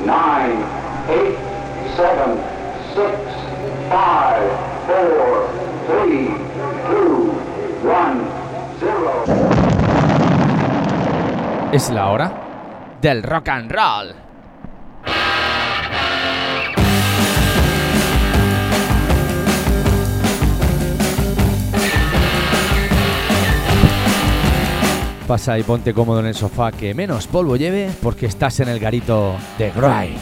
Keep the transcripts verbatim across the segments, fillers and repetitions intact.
nine, eight, seven, six, five, four, three, two, one, zero. Es la hora del rock and roll. Pasa y ponte cómodo en el sofá, que menos polvo lleve, porque estás en el garito de Grind.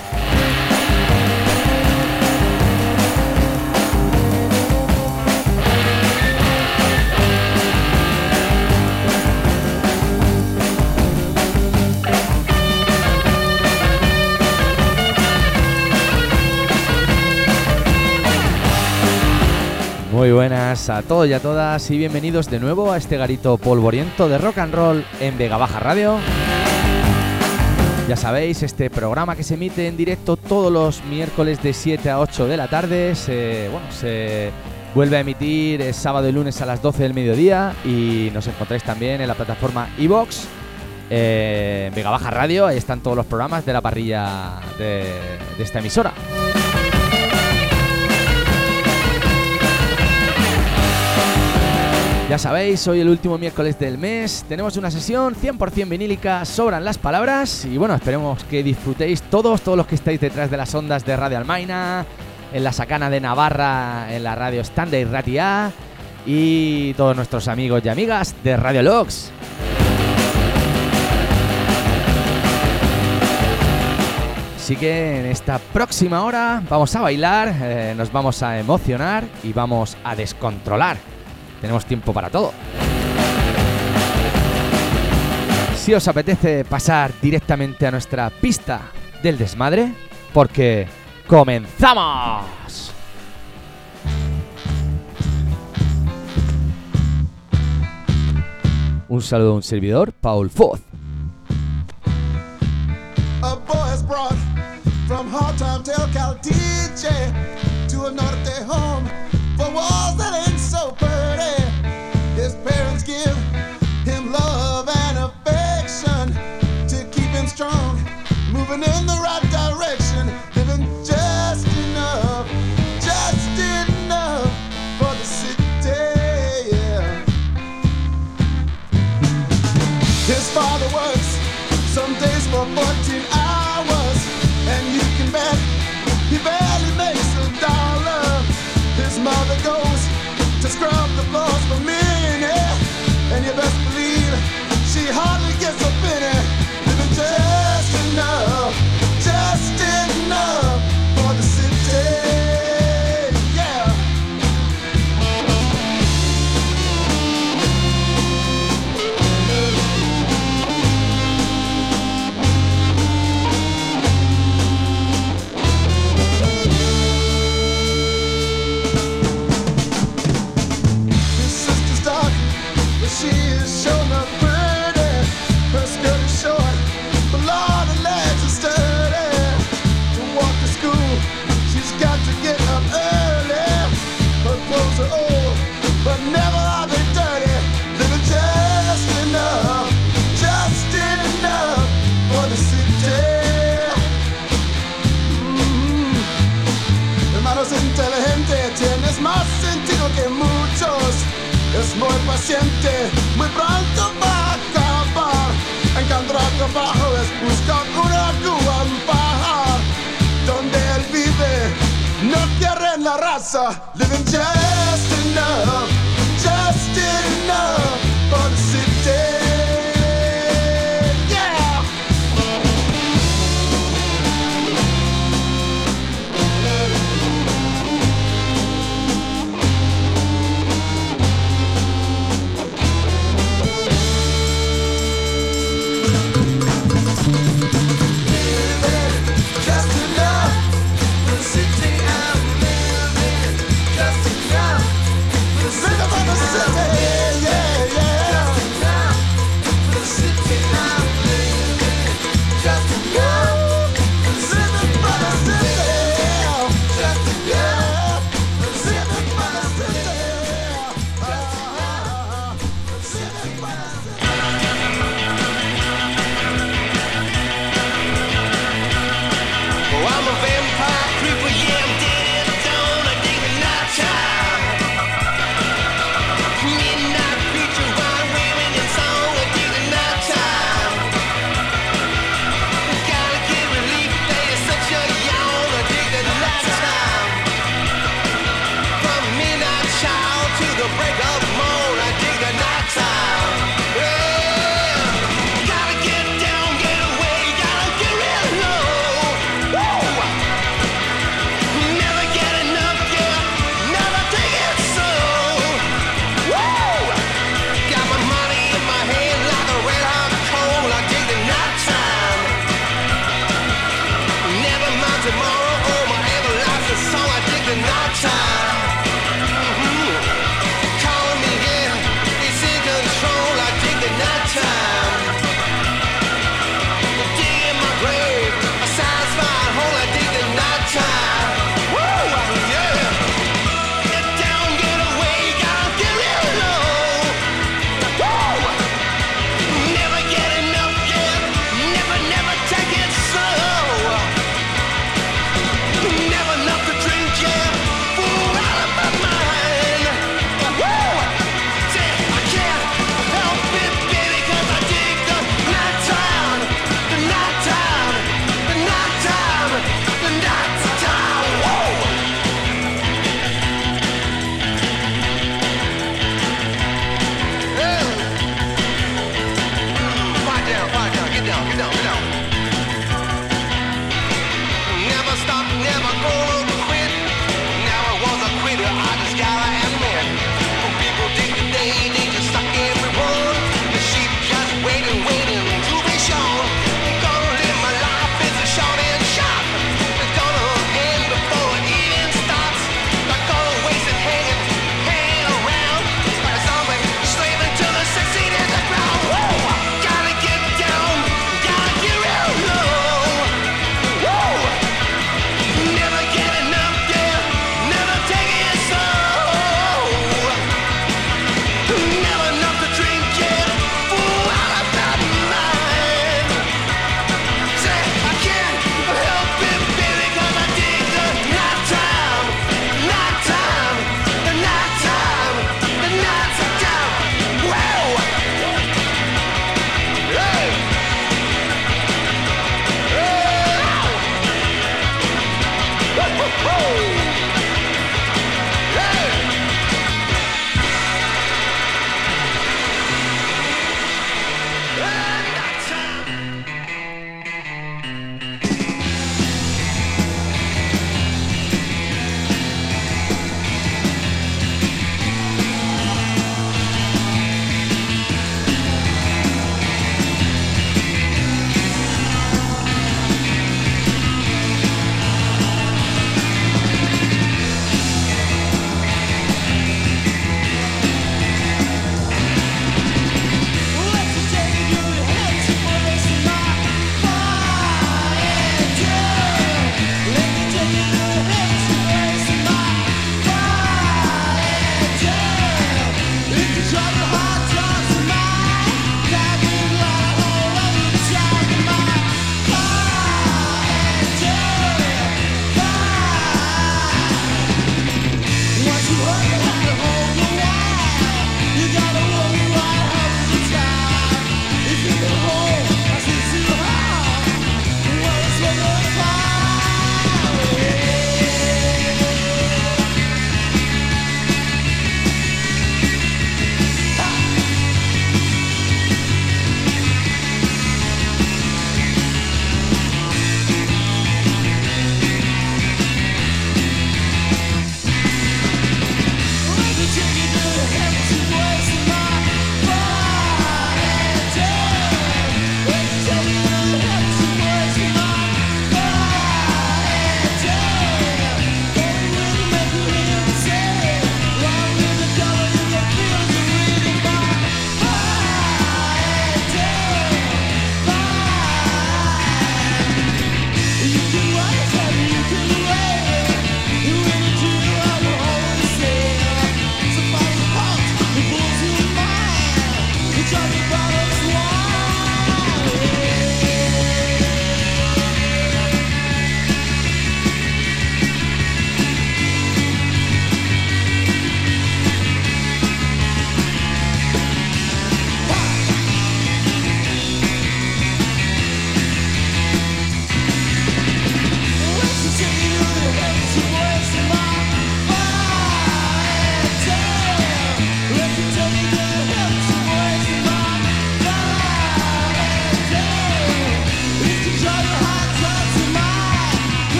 Muy buenas a todos y a todas y bienvenidos de nuevo a este garito polvoriento de rock and roll en Vega Baja Radio. Ya sabéis, este programa que se emite en directo todos los miércoles de siete a ocho de la tarde, se, bueno, se vuelve a emitir el sábado y lunes a las doce del mediodía y nos encontráis también en la plataforma iVoox, eh, en Vega Baja Radio. Ahí están todos los programas de la parrilla de, de esta emisora. Ya sabéis, hoy el último miércoles del mes, tenemos una sesión cien por ciento vinílica, sobran las palabras y bueno, esperemos que disfrutéis todos, todos los que estáis detrás de las ondas de Radio Almaina, en la Sacana de Navarra, en la radio Standard Ratia y todos nuestros amigos y amigas de Radio Logs. Así que en esta próxima hora vamos a bailar, eh, nos vamos a emocionar y vamos a descontrolar. Tenemos tiempo para todo. Si os apetece pasar directamente a nuestra pista del desmadre, porque ¡comenzamos! Un saludo a un servidor, Paul Foz. A boy is brought from Hawthorne to Cal D J to a norte home for walls that ain't so pretty. His parents give him love and affection to keep him strong, moving in the right direction, living just enough, just enough for the city, yeah. His father works some days for fourteen hours, and you can bet he barely makes a dollar. His mother goes to scrub the floors for me, yeah, and you best believe she hardly gets a penny, living just enough, just enough for the city, yeah. She is sure enough pretty. Her skirt is short, but Lord, her legs are sturdy. To walk to school, she's got to get up early. Her clothes are old, but never are they dirty. Living just enough, just enough for the city. Mm-hmm. Hermanos inteligentes, tienes más sentido que muchos. Es muy paciente, muy pronto va a acabar. Encontrar trabajo es buscar una Cuba en pajar. Donde él vive, no quieren la raza. Living just enough, just enough for the city. Just enough for the city I'm living. Just enough.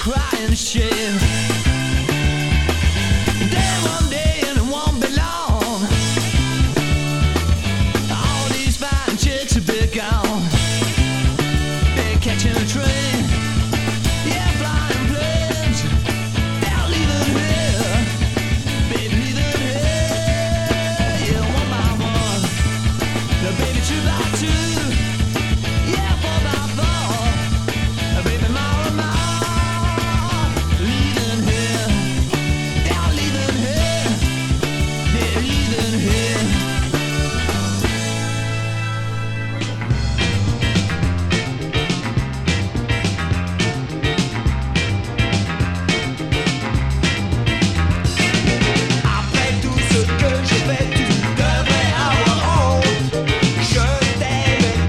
Après tout ce que j'ai fait, tu devrais avoir honte. Je t'aimais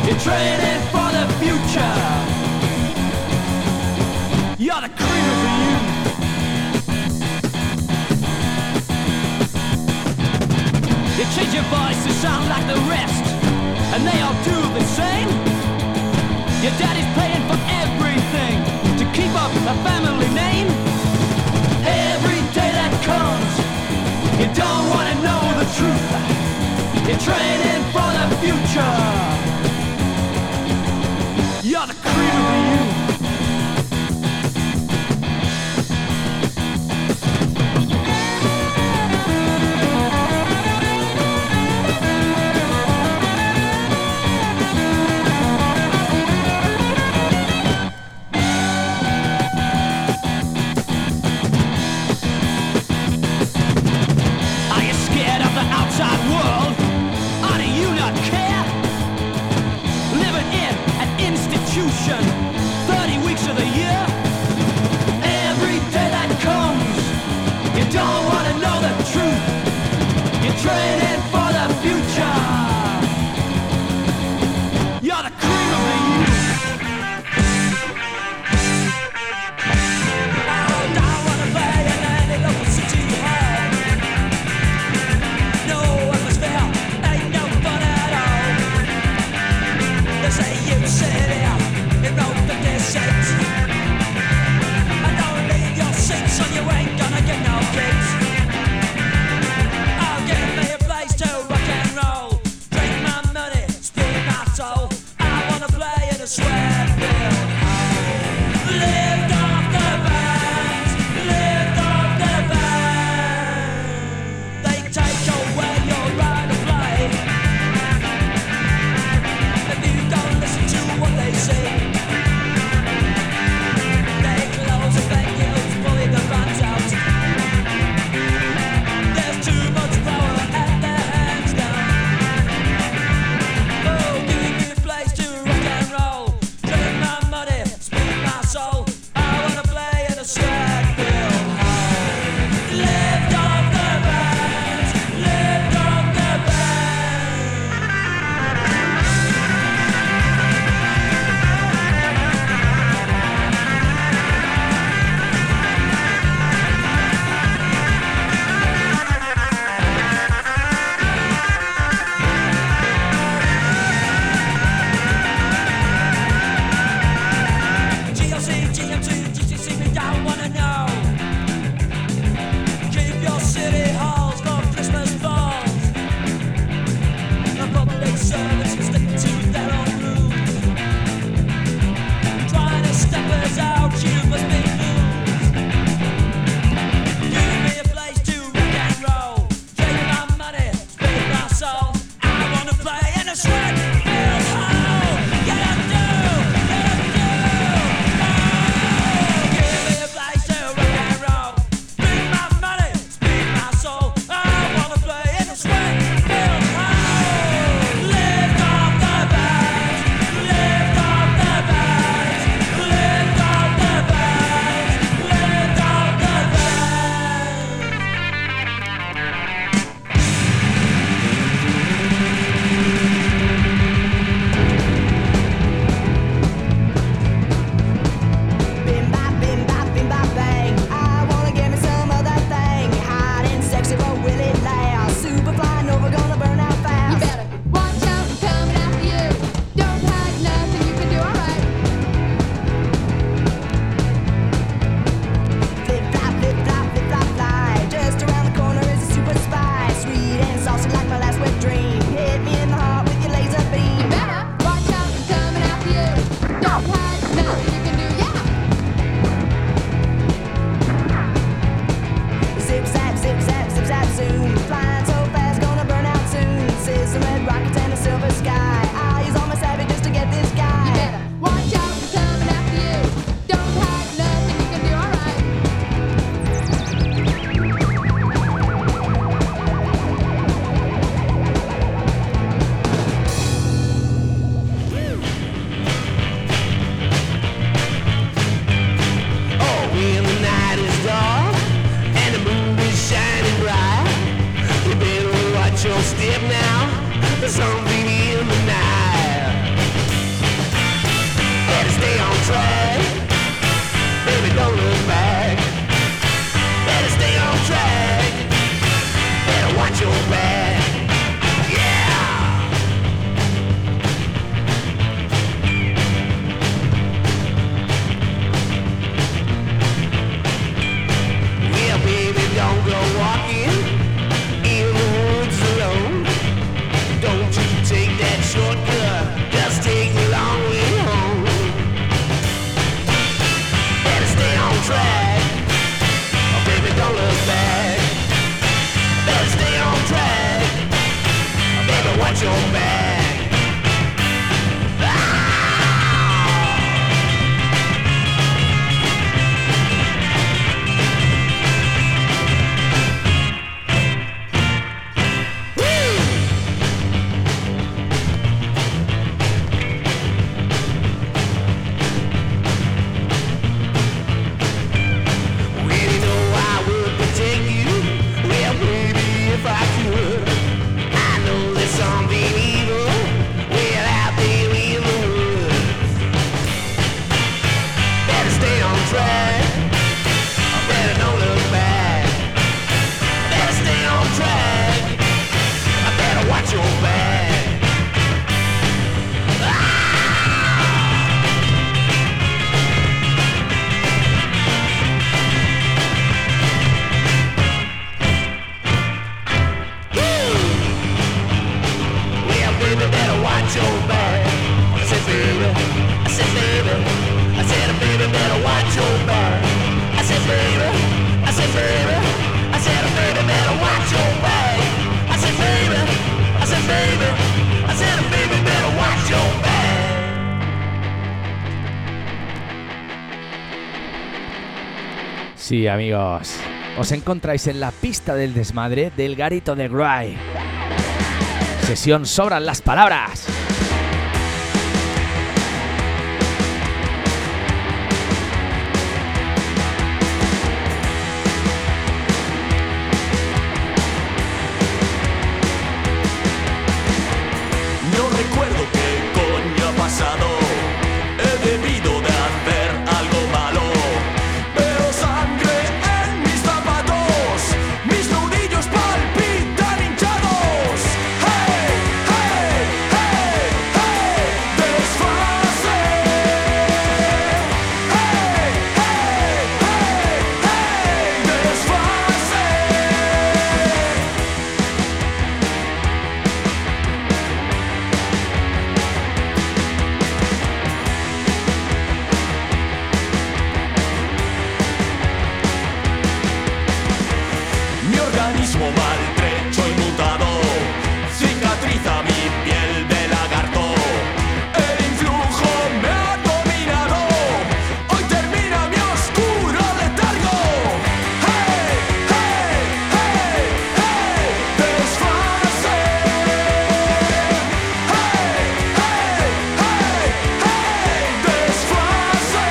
You're training for the future. You're the cream of the youth. You change your voice to sound like the rest, and they all do the same. Your daddy's paying for everything to keep up a family name. Every day that comes, you don't want to know the truth. You're training for the future. You're the cream of the youth. thirty weeks of the year. Every day that comes, you don't want to know the truth. You're training for the future. You're the cream of the youth. I don't want to play in any local city hall. No atmosphere, ain't no fun at all. They say you sit here, you know that this seats. I don't leave your seat, so you ain't gonna get no kicks. Oh, give me a place to rock and roll. Drink my money, split my soul. I wanna play in a sweat-filled hole. Lift off the bands, lift off the bands. They take away your right to play. If you don't listen to what they say, they close the venues, pulling the runs out. There's too much power at their hands now. Oh, give me a place to rock and roll. Drink my money, speak my soul. I wanna play in a sweat-filled hole. Lift off the bands, lift off the bands. G L C, G M T, G C C, we don't wanna know. Keep your city halls for Christmas balls. The public servants will stick to their own rules. Trying to step us out, you must be fools. Give me a place to rock and roll. Take my money, speak my soul. I wanna play in a sweat-filled hole. Yeah, I do, yeah, I do. Oh, give me a place to rock and roll. Drink my money, speak my soul. I wanna play in a sweat-filled hole. Lift off the bands, lift off the bands, lift off the bands, lift off the Bim bop, bim bop, bim bop bang. I wanna give me some of that thing. Hot and sexy, but will it last? Superfly Nova gonna burn out fast. You better watch out, I'm coming after you. Don't hide nothing, you can do alright. Flip flop, flip flop, flip flop fly. Just around the corner is a super spy. Sweet and saucy like my last wet dream. Hit me in the heart with your laser beam. You better watch out, I'm coming after you. Don't hide nothing, you can do, yeah. Zip zap, zip zap, zip zap zoom. Flying so fast, gonna burn out soon. Sizzling red rockets and a silver sky. I'll use all my savage just to get this guy. You better watch out, I'm coming after you. Don't hide nothing, you can do alright. Oh, when the night is dark and the moon is shining bright, you better watch your step now. There's something in the night. Sí, amigos, os encontráis en la pista del desmadre del garito de Gray. Sesión Sobran las Palabras. No recuerdo qué coño ha pasado. He debido de hacer algo malo. Veo sangre en mis zapatos. Mis nudillos palpitan hinchados. ¡Hey, hey, hey, hey! ¡Desfase! ¡Hey, hey, hey, hey! ¡Desfase! Mi organismo maltrecho y mutado cicatriza mi piel de lagarto. El influjo me ha dominado. Hoy termina mi oscuro letargo. ¡Hey, hey, hey, hey! ¡Desfase! ¡Hey, hey, hey, hey! ¡Desfase!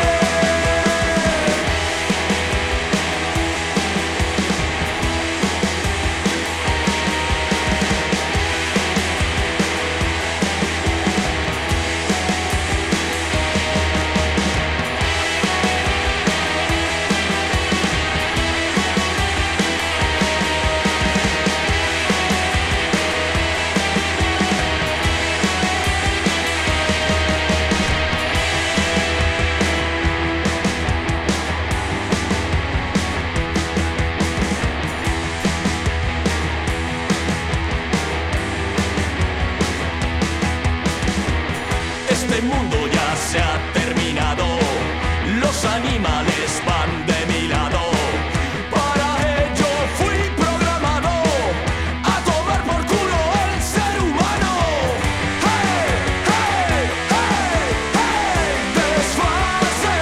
Este mundo ya se ha terminado. Los animales van de mi lado. Para ello fui programado a tomar por culo el ser humano. ¡Hey, hey, hey, hey! ¡Desfase!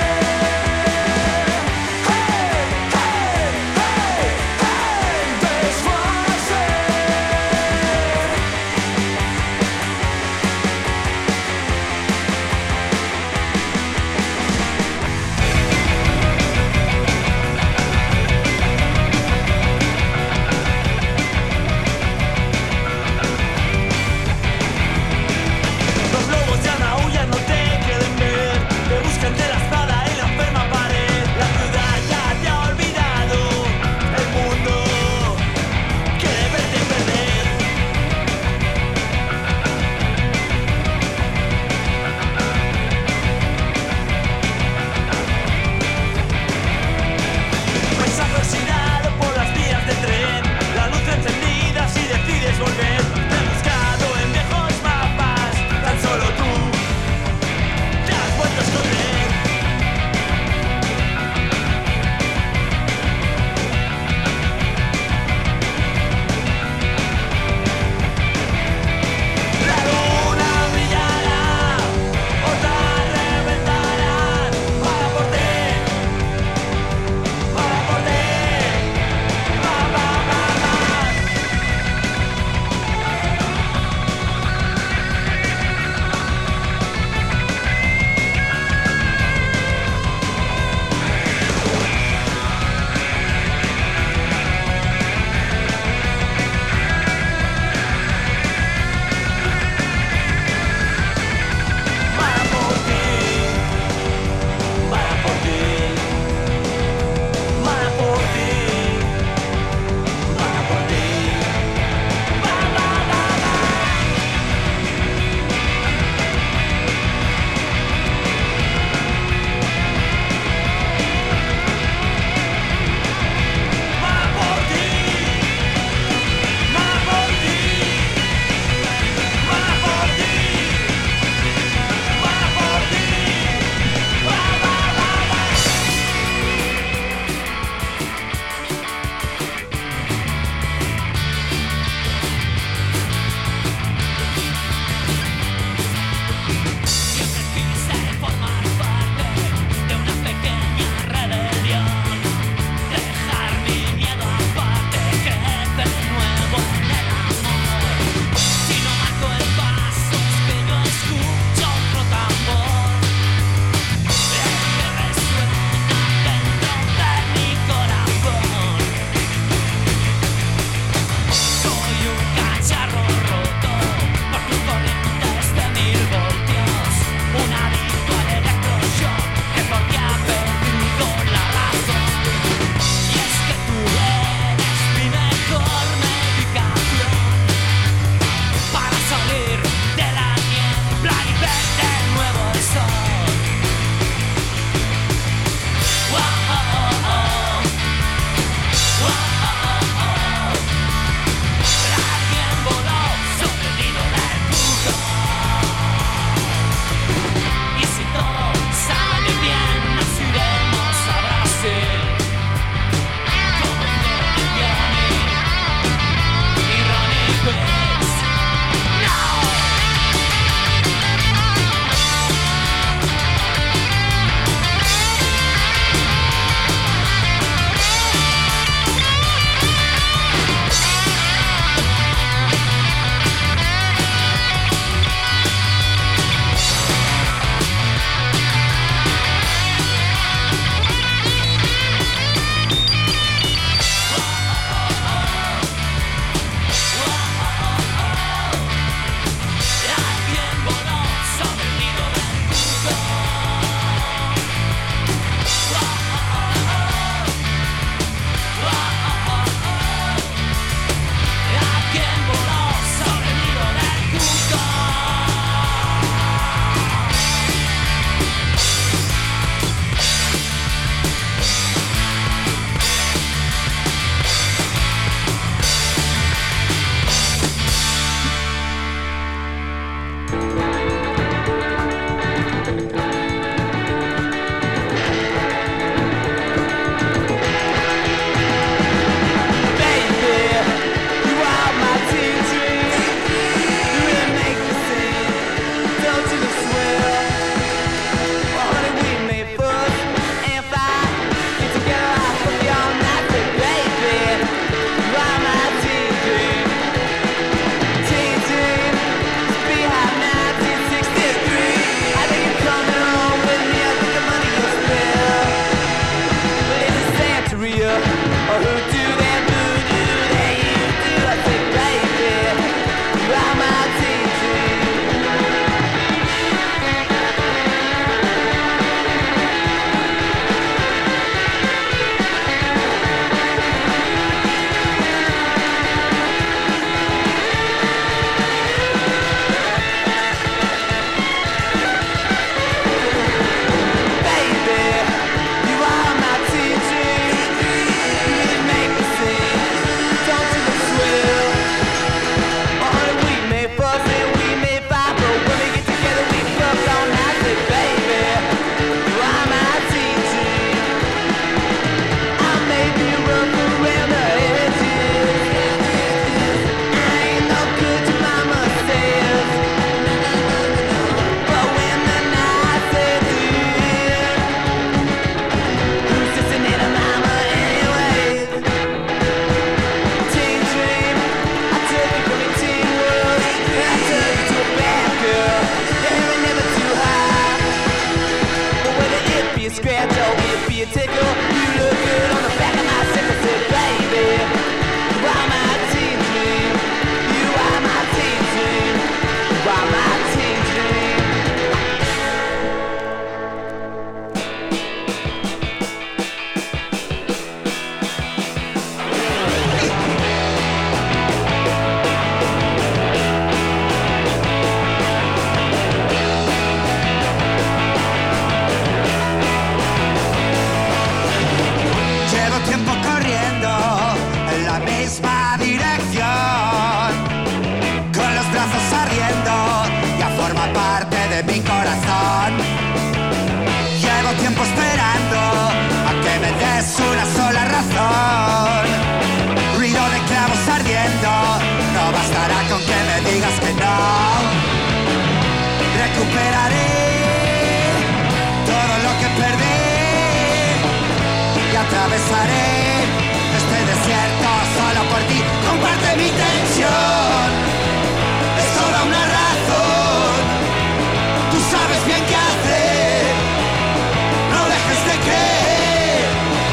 ¡Hey, hey, hey, hey! ¡Desfase! perdiendo. No bastará con que me digas que no. Recuperaré todo lo que perdí y atravesaré este desierto solo por ti. Comparte mi tensión, es toda una razón. Tú sabes bien qué hacer, no dejes de creer.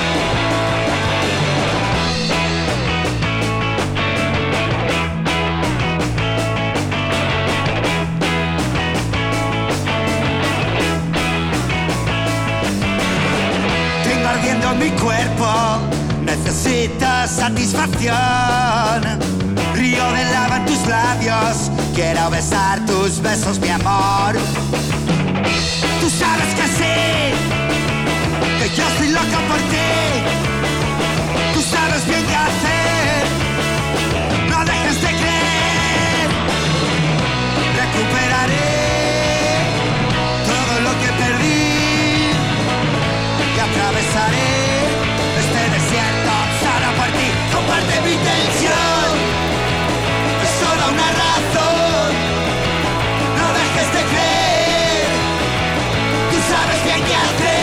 Tengo ardiendo mi cuerpo, necesitas satisfacción. Río de lava en tus labios, quiero besar tus besos, mi amor. Tú sabes que sí, que yo estoy loco por ti. Tú sabes bien qué hacer, no dejes de creer. Recuperaré todo lo que perdí y atravesaré este desierto solo por ti. Comparte mi tensión, es toda una razón. No dejes de creer, tú sabes bien qué hacer.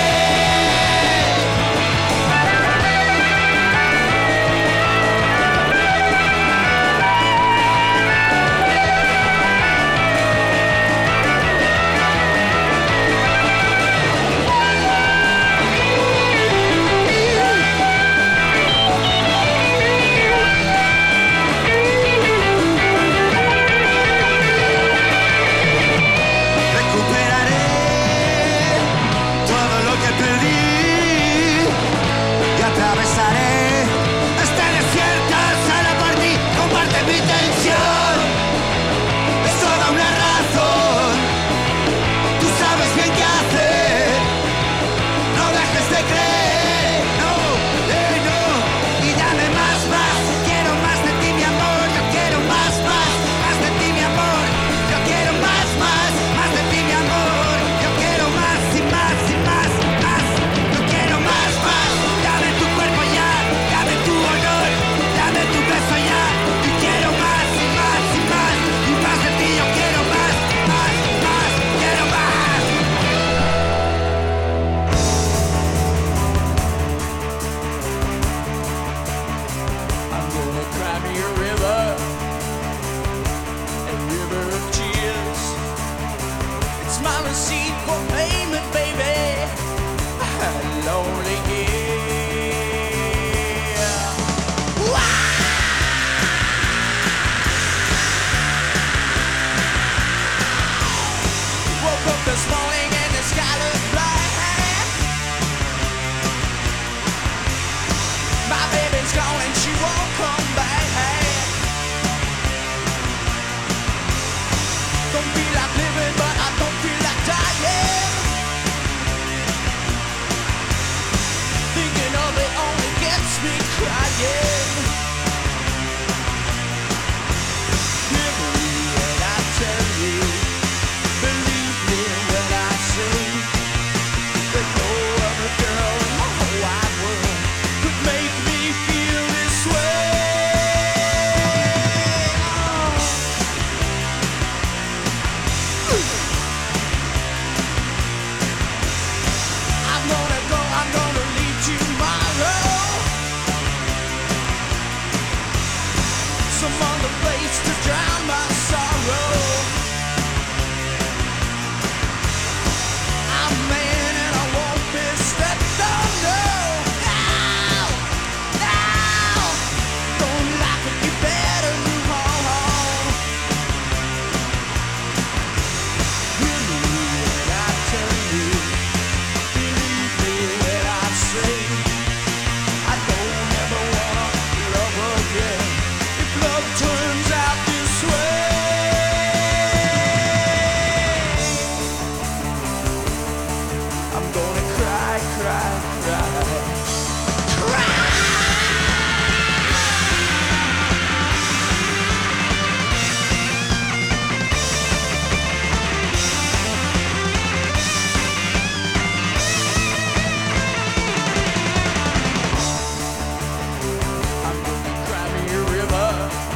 River.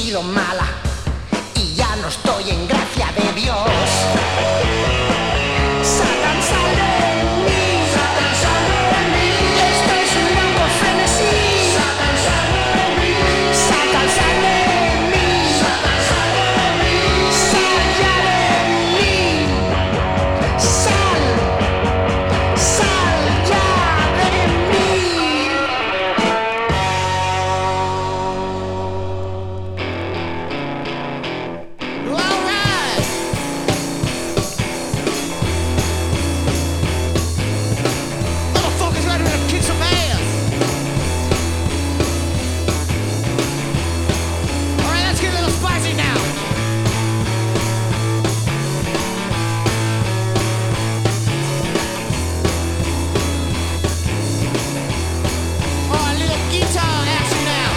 sido mala y ya no estoy en gracia de Dios. Satan sale de mí, Satan sale de mí. Esto es un loco frenesí. Satan sale de mí, Satan sale de mí, Satan sale de mí. Sal ya de mí, sal, sal ya de mí. All right. Motherfuckers ready to kick some ass. All right, let's get a little spicy now. All right, little guitar action now.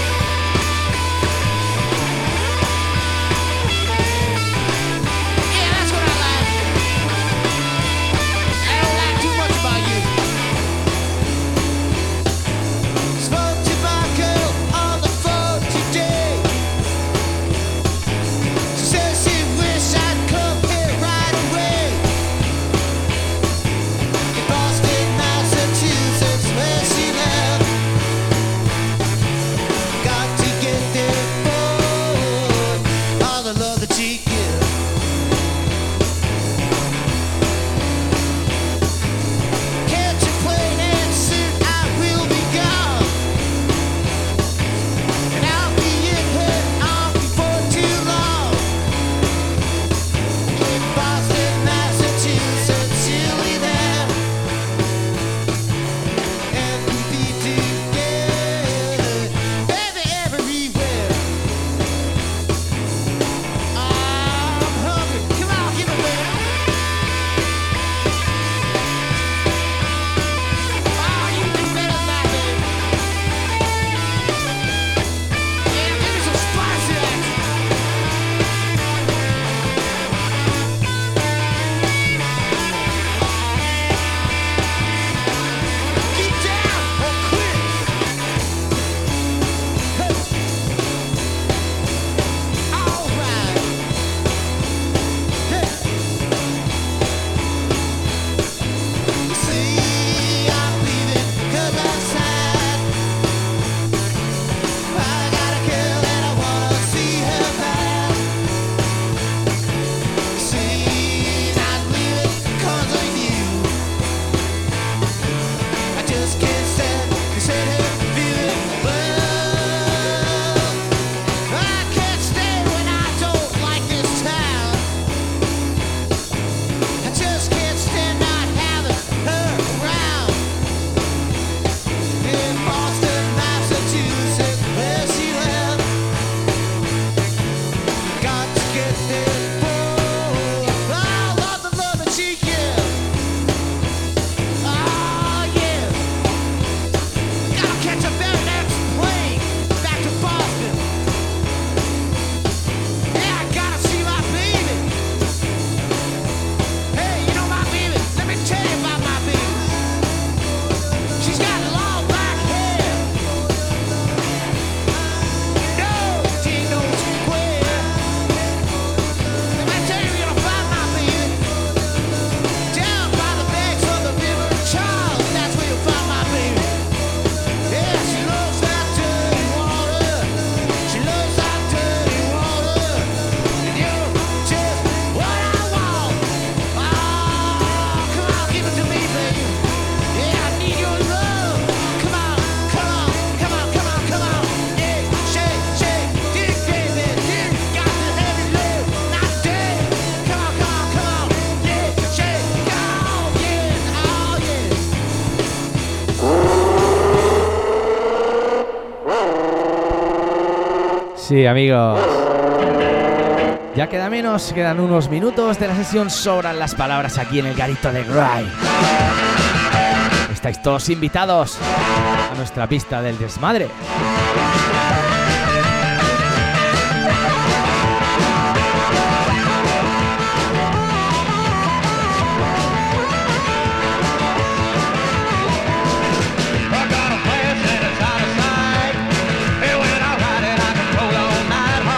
Yeah, that's what I like. I don't like too much about you. Spoke to my girl on the phone today. She says she wish I'd come here right away. In Boston, Massachusetts, where she lives. Got to get there, boy. All the love that she gives. Catch a plane and soon I will be gone. And I'll be in her arms before too long. In Boston, Massachusetts, she'll be there. And we'll be together, baby, everywhere. I'm hungry. Come on, give it back. Oh, you do better than that, baby. Yeah, give me some spicy action. Get down or quit. Hey. All right. Hey. See, I'm leaving 'cause I'm sad. I got a girl and I wanna see her back. See, not leaving 'cause of you. I just can't stand to sit here feeling well. I can't stay when I don't like this town. I just can't stand not having her around. In Boston, Massachusetts, where she lives. Got to get there, boy. I love the love that she gives. Oh, yeah. Gotta catch a very next plane back to Boston. Yeah, I gotta see my baby. Hey, you know my baby? Let me tell you about my baby. She's got long black hair. No, she ain't no square. Let me tell you, you're gonna find my baby down by the banks of the River Charles. That's where you'll find my baby. Yeah, she loves that dirty water. She loves that dirty water. And you're just what I want. Oh, come on, give it to me, baby. Yeah, I need your love. Come on, come on, come on, come on, come on. Yeah, shake, shake, dig, baby, dig. Got the heavy load, not dead. Come on, come on, come on. Yeah, shake, oh yeah, oh yeah. Sí, amigos. Ya queda menos, quedan unos minutos de la sesión, sobran las palabras aquí en el garito de Gray. Estáis todos invitados a nuestra pista del desmadre. I got a flash and it's out of sight. And when I ride it, I can roll all night.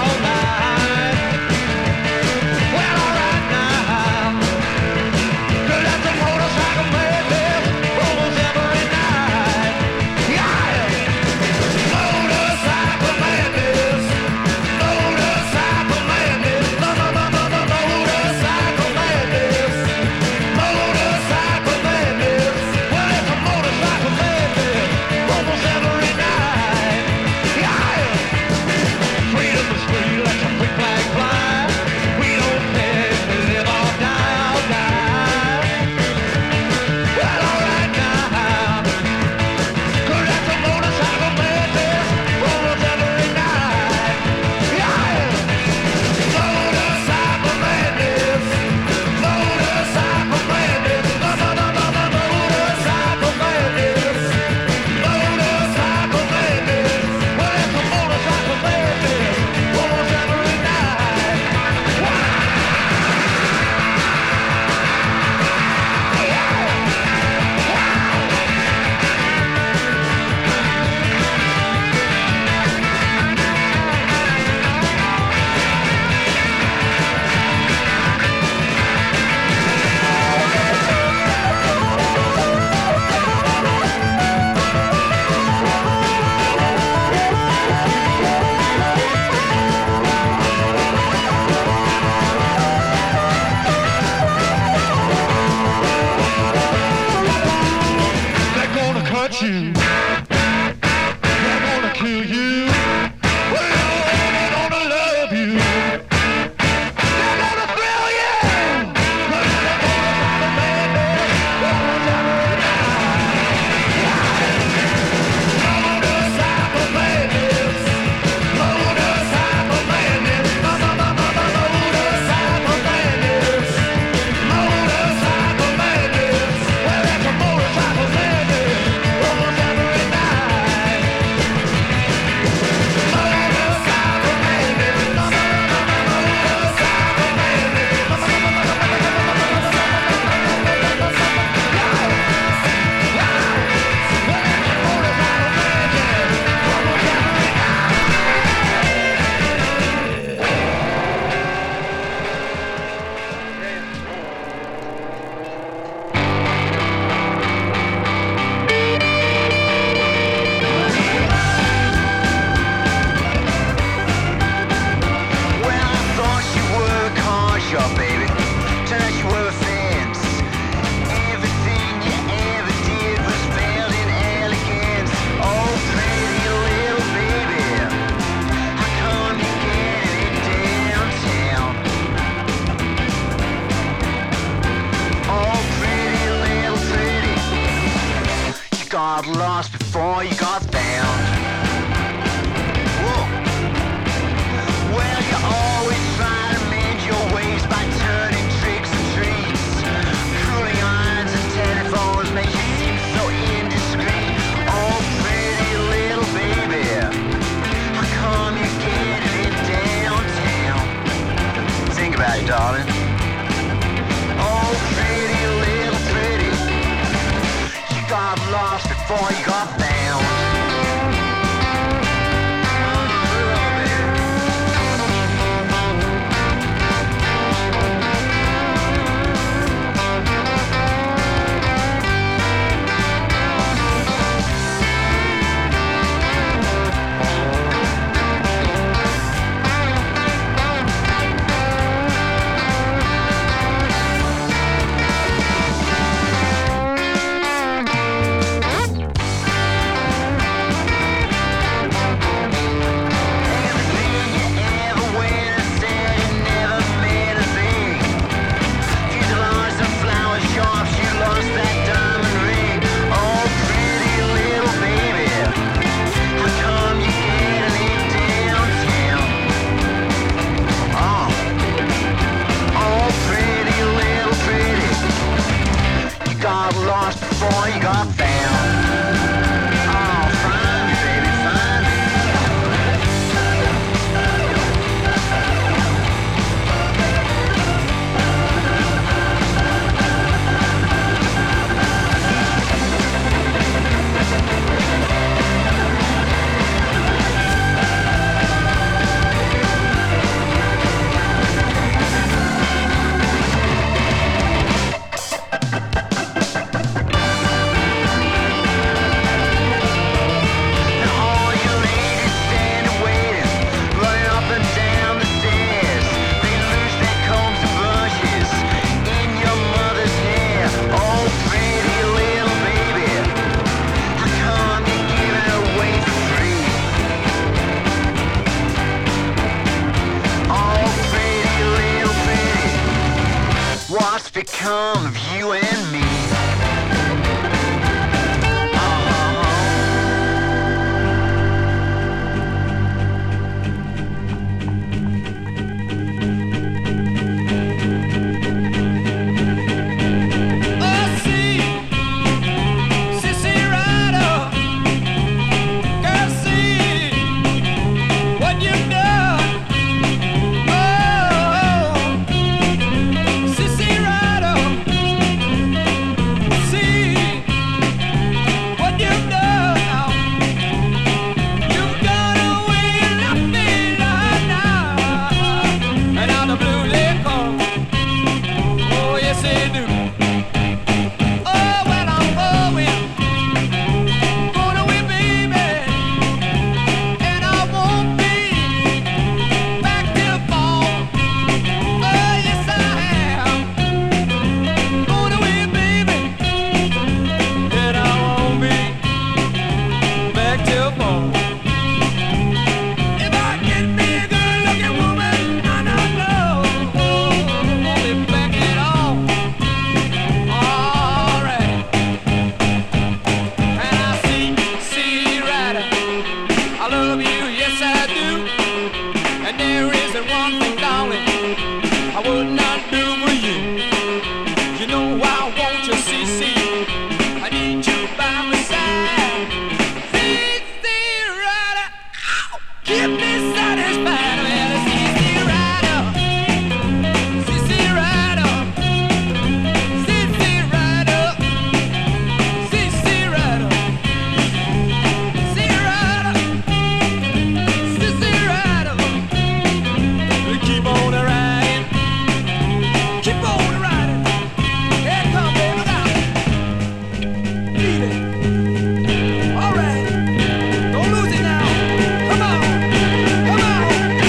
keep me satisfied. Well, it's easy rider, easy rider, easy rider, easy rider, easy rider, easy rider. We keep on riding, keep on riding. Here come baby now, beat it. All right, don't lose it now. Come on, come on,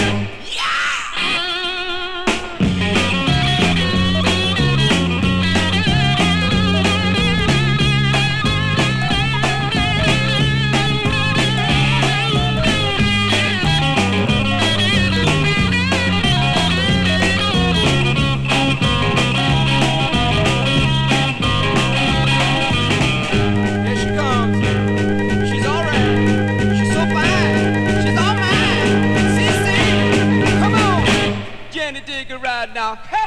here she comes. She's all right. She's so fine. She's all mine. See, see. Come on, Jenny, dig a ride now. Hey.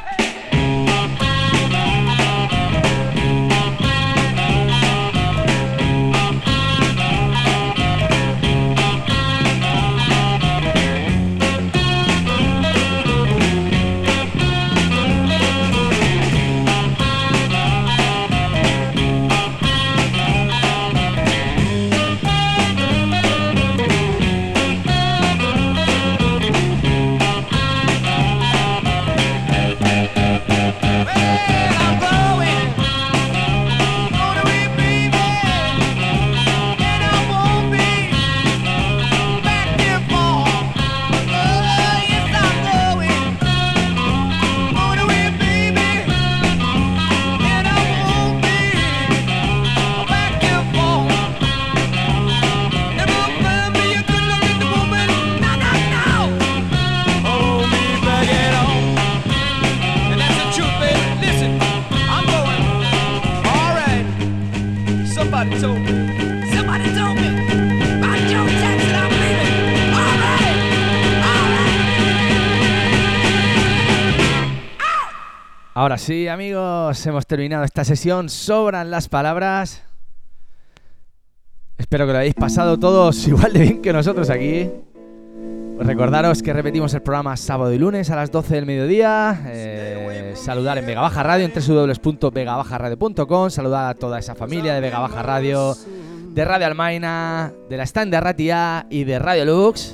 Somebody told me, somebody told me, about Joe Jackson, I'm leaving. All right, all right. Ahora sí, amigos, hemos terminado esta sesión. Sobran las palabras. Espero que lo hayáis pasado todos igual de bien que nosotros aquí. Pues recordaros que repetimos el programa sábado y lunes a las doce del mediodía. Eh, saludar en Vega Baja Radio, en doble u doble u doble u punto vega baja radio punto com. Saludar a toda esa familia de Vega Baja Radio, de Radio Almaina, de la Stand de Arratia y de Radio Lux.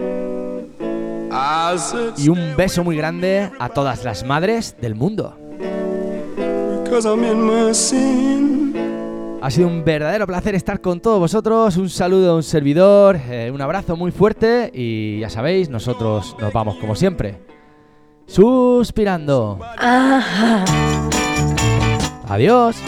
Y un beso muy grande a todas las madres del mundo. Ha sido un verdadero placer estar con todos vosotros. Un saludo a un servidor, eh, un abrazo muy fuerte y ya sabéis, nosotros nos vamos como siempre, suspirando. Ajá. Adiós.